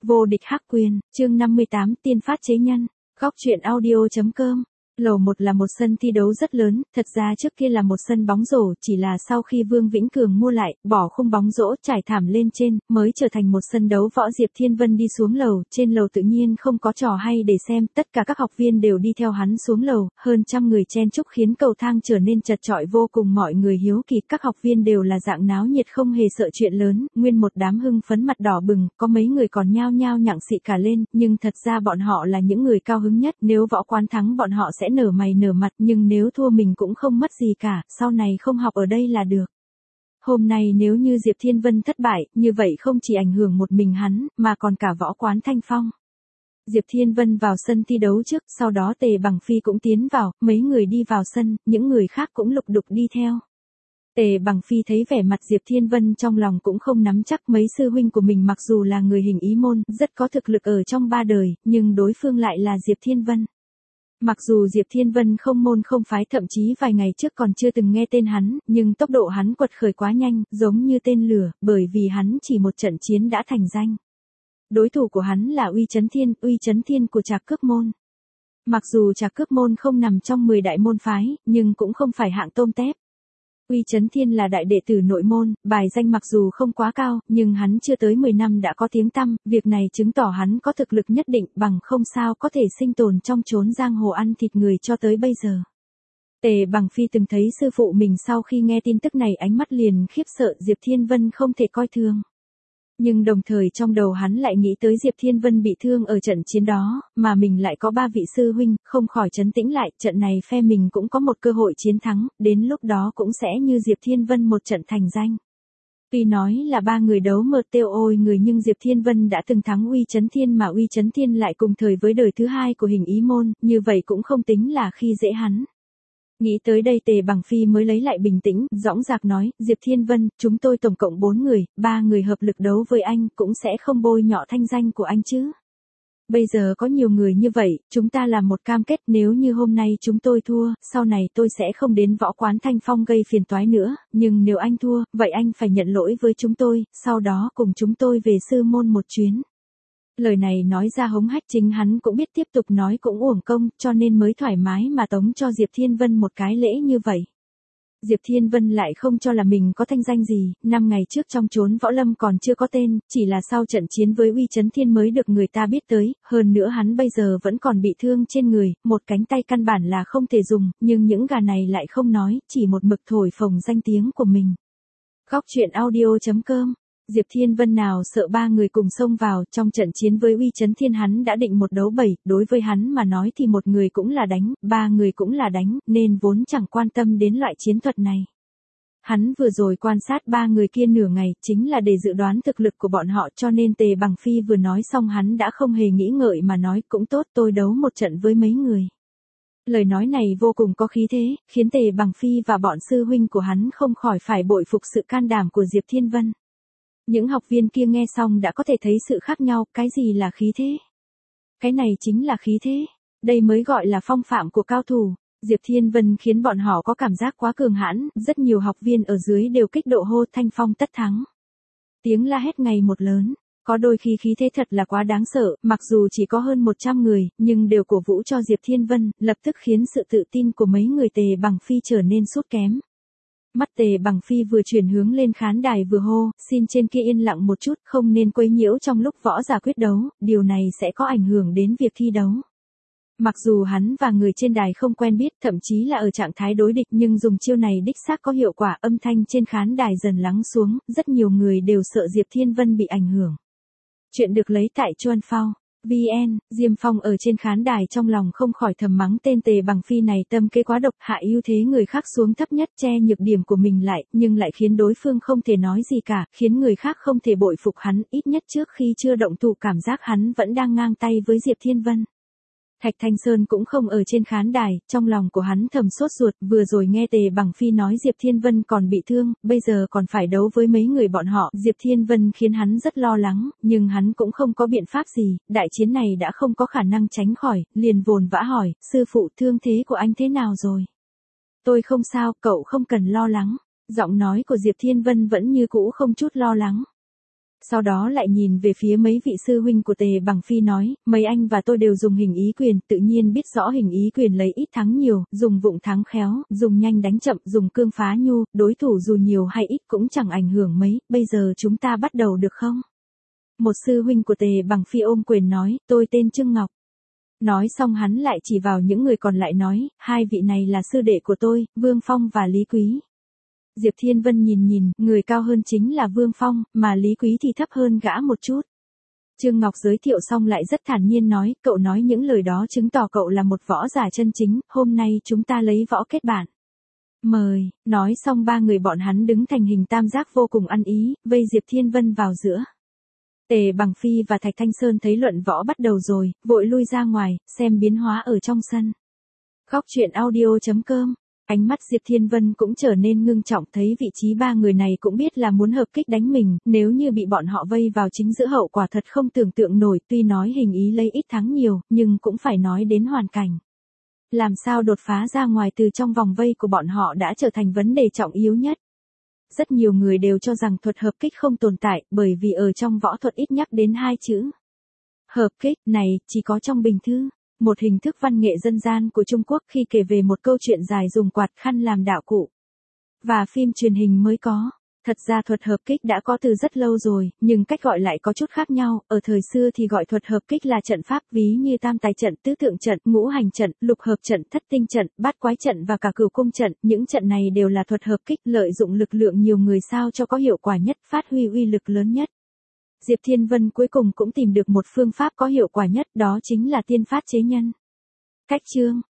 Vô địch hắc quyền, chương 58 tiên phát chế nhân, góc truyện audio.com. Lầu 1 là một sân thi đấu rất lớn, thật ra trước kia là một sân bóng rổ, chỉ là sau khi Vương Vĩnh Cường mua lại, bỏ khung bóng rổ trải thảm lên trên, mới trở thành một sân đấu võ. Diệp Thiên Vân đi xuống lầu, trên lầu tự nhiên không có trò hay để xem, tất cả các học viên đều đi theo hắn xuống lầu, hơn trăm người chen chúc khiến cầu thang trở nên chật chội vô cùng. Mọi người hiếu kỳ, các học viên đều là dạng náo nhiệt không hề sợ chuyện lớn, nguyên một đám hưng phấn mặt đỏ bừng, có mấy người còn nhao nhao nhặng xị cả lên, nhưng thật ra bọn họ là những người cao hứng nhất, nếu võ quán thắng bọn họ sẽ nở mày nở mặt, nhưng nếu thua mình cũng không mất gì cả, sau này không học ở đây là được. Hôm nay nếu như Diệp Thiên Vân thất bại, như vậy không chỉ ảnh hưởng một mình hắn, mà còn cả võ quán Thanh Phong. Diệp Thiên Vân vào sân thi đấu trước, sau đó Tề Bằng Phi cũng tiến vào, mấy người đi vào sân, những người khác cũng lục đục đi theo. Tề Bằng Phi thấy vẻ mặt Diệp Thiên Vân trong lòng cũng không nắm chắc, mấy sư huynh của mình mặc dù là người hình ý môn, rất có thực lực ở trong ba đời, nhưng đối phương lại là Diệp Thiên Vân. Mặc dù Diệp Thiên Vân không môn không phái, thậm chí vài ngày trước còn chưa từng nghe tên hắn, nhưng tốc độ hắn quật khởi quá nhanh, giống như tên lửa, bởi vì hắn chỉ một trận chiến đã thành danh. Đối thủ của hắn là Uy Chấn Thiên của Trạc Cước môn. Mặc dù Trạc Cước môn không nằm trong 10 đại môn phái, nhưng cũng không phải hạng tôm tép. Uy Chấn Thiên là đại đệ tử nội môn, bài danh mặc dù không quá cao, nhưng hắn chưa tới 10 năm đã có tiếng tăm, việc này chứng tỏ hắn có thực lực nhất định, bằng không sao có thể sinh tồn trong chốn giang hồ ăn thịt người cho tới bây giờ. Tề Bằng Phi từng thấy sư phụ mình, sau khi nghe tin tức này ánh mắt liền khiếp sợ, Diệp Thiên Vân không thể coi thường. Nhưng đồng thời trong đầu hắn lại nghĩ tới Diệp Thiên Vân bị thương ở trận chiến đó, mà mình lại có 3 vị sư huynh, không khỏi trấn tĩnh lại, trận này phe mình cũng có một cơ hội chiến thắng, đến lúc đó cũng sẽ như Diệp Thiên Vân một trận thành danh. Tuy nói là 3 người đấu mờ tiêu ôi người, nhưng Diệp Thiên Vân đã từng thắng Uy Chấn Thiên, mà Uy Chấn Thiên lại cùng thời với đời thứ 2 của hình ý môn, như vậy cũng không tính là khi dễ hắn. Nghĩ tới đây Tề Bằng Phi mới lấy lại bình tĩnh, dõng dạc nói, Diệp Thiên Vân, chúng tôi tổng cộng 4 người, 3 người hợp lực đấu với anh, cũng sẽ không bôi nhọ thanh danh của anh chứ. Bây giờ có nhiều người như vậy, chúng ta làm một cam kết, nếu như hôm nay chúng tôi thua, sau này tôi sẽ không đến võ quán Thanh Phong gây phiền toái nữa, nhưng nếu anh thua, vậy anh phải nhận lỗi với chúng tôi, sau đó cùng chúng tôi về sư môn một chuyến. Lời này nói ra hống hách, chính hắn cũng biết tiếp tục nói cũng uổng công, cho nên mới thoải mái mà tống cho Diệp Thiên Vân một cái lễ như vậy. Diệp Thiên Vân lại không cho là mình có thanh danh gì, 5 ngày trước trong chốn võ lâm còn chưa có tên, chỉ là sau trận chiến với Uy Chấn Thiên mới được người ta biết tới, hơn nữa hắn bây giờ vẫn còn bị thương trên người, một cánh tay căn bản là không thể dùng, nhưng những gà này lại không nói, chỉ một mực thổi phồng danh tiếng của mình. Góc truyện audio.com. Diệp Thiên Vân nào sợ 3 người cùng xông vào, trong trận chiến với Uy Chấn Thiên hắn đã định 1 đấu 7, đối với hắn mà nói thì 1 người cũng là đánh, 3 người cũng là đánh, nên vốn chẳng quan tâm đến loại chiến thuật này. Hắn vừa rồi quan sát 3 người kia nửa ngày, chính là để dự đoán thực lực của bọn họ, cho nên Tề Bằng Phi vừa nói xong hắn đã không hề nghĩ ngợi mà nói, cũng tốt, tôi đấu một trận với mấy người. Lời nói này vô cùng có khí thế, khiến Tề Bằng Phi và bọn sư huynh của hắn không khỏi phải bội phục sự can đảm của Diệp Thiên Vân. Những học viên kia nghe xong đã có thể thấy sự khác nhau, cái gì là khí thế? Cái này chính là khí thế, đây mới gọi là phong phạm của cao thủ. Diệp Thiên Vân khiến bọn họ có cảm giác quá cường hãn, rất nhiều học viên ở dưới đều kích động hô Thanh Phong tất thắng. Tiếng la hét ngày một lớn, có đôi khi khí thế thật là quá đáng sợ, mặc dù chỉ có hơn 100 người, nhưng đều cổ vũ cho Diệp Thiên Vân, lập tức khiến sự tự tin của mấy người Tề Bằng Phi trở nên sút kém. Mắt Tề Bằng Phi vừa chuyển hướng lên khán đài vừa hô, xin trên kia yên lặng một chút, không nên quấy nhiễu trong lúc võ giả quyết đấu, điều này sẽ có ảnh hưởng đến việc thi đấu. Mặc dù hắn và người trên đài không quen biết, thậm chí là ở trạng thái đối địch, nhưng dùng chiêu này đích xác có hiệu quả, âm thanh trên khán đài dần lắng xuống, rất nhiều người đều sợ Diệp Thiên Vân bị ảnh hưởng. Chuyện được lấy tại Chuan Phao. VN, Diêm Phong ở trên khán đài trong lòng không khỏi thầm mắng tên Tề Bằng Phi này tâm kế quá độc, hạ ưu thế người khác xuống thấp nhất, che nhược điểm của mình lại, nhưng lại khiến đối phương không thể nói gì cả, khiến người khác không thể bội phục hắn, ít nhất trước khi chưa động thủ cảm giác hắn vẫn đang ngang tay với Diệp Thiên Vân. Thạch Thanh Sơn cũng không ở trên khán đài, trong lòng của hắn thầm sốt ruột, vừa rồi nghe Tề Bằng Phi nói Diệp Thiên Vân còn bị thương, bây giờ còn phải đấu với mấy người bọn họ, Diệp Thiên Vân khiến hắn rất lo lắng, nhưng hắn cũng không có biện pháp gì, đại chiến này đã không có khả năng tránh khỏi, liền vồn vã hỏi, sư phụ thương thế của anh thế nào rồi? Tôi không sao, cậu không cần lo lắng, giọng nói của Diệp Thiên Vân vẫn như cũ không chút lo lắng. Sau đó lại nhìn về phía mấy vị sư huynh của Tề Bằng Phi nói, mấy anh và tôi đều dùng hình ý quyền, tự nhiên biết rõ hình ý quyền lấy ít thắng nhiều, dùng vụng thắng khéo, dùng nhanh đánh chậm, dùng cương phá nhu, đối thủ dù nhiều hay ít cũng chẳng ảnh hưởng mấy, bây giờ chúng ta bắt đầu được không? Một sư huynh của Tề Bằng Phi ôm quyền nói, tôi tên Trương Ngọc. Nói xong hắn lại chỉ vào những người còn lại nói, hai vị này là sư đệ của tôi, Vương Phong và Lý Quý. Diệp Thiên Vân nhìn, người cao hơn chính là Vương Phong, mà Lý Quý thì thấp hơn gã một chút. Trương Ngọc giới thiệu xong lại rất thản nhiên nói, cậu nói những lời đó chứng tỏ cậu là một võ giả chân chính, hôm nay chúng ta lấy võ kết bạn. Mời, nói xong ba người bọn hắn đứng thành hình tam giác vô cùng ăn ý, vây Diệp Thiên Vân vào giữa. Tề Bằng Phi và Thạch Thanh Sơn thấy luận võ bắt đầu rồi, vội lui ra ngoài, xem biến hóa ở trong sân. Góc truyện audio.com. Ánh mắt Diệp Thiên Vân cũng trở nên ngưng trọng, thấy vị trí ba người này cũng biết là muốn hợp kích đánh mình, nếu như bị bọn họ vây vào chính giữa hậu quả thật không tưởng tượng nổi, tuy nói hình ý lấy ít thắng nhiều, nhưng cũng phải nói đến hoàn cảnh. Làm sao đột phá ra ngoài từ trong vòng vây của bọn họ đã trở thành vấn đề trọng yếu nhất. Rất nhiều người đều cho rằng thuật hợp kích không tồn tại, bởi vì ở trong võ thuật ít nhắc đến hai chữ. Hợp kích này chỉ có trong bình thư, một hình thức văn nghệ dân gian của Trung Quốc khi kể về một câu chuyện dài dùng quạt khăn làm đạo cụ. Và phim truyền hình mới có. Thật ra thuật hợp kích đã có từ rất lâu rồi, nhưng cách gọi lại có chút khác nhau, ở thời xưa thì gọi thuật hợp kích là trận pháp, ví như tam tài trận, tứ tượng trận, ngũ hành trận, lục hợp trận, thất tinh trận, bát quái trận và cả cửu cung trận, những trận này đều là thuật hợp kích, lợi dụng lực lượng nhiều người sao cho có hiệu quả nhất, phát huy uy lực lớn nhất. Diệp Thiên Vân cuối cùng cũng tìm được một phương pháp có hiệu quả nhất, đó chính là tiên phát chế nhân. Cách chương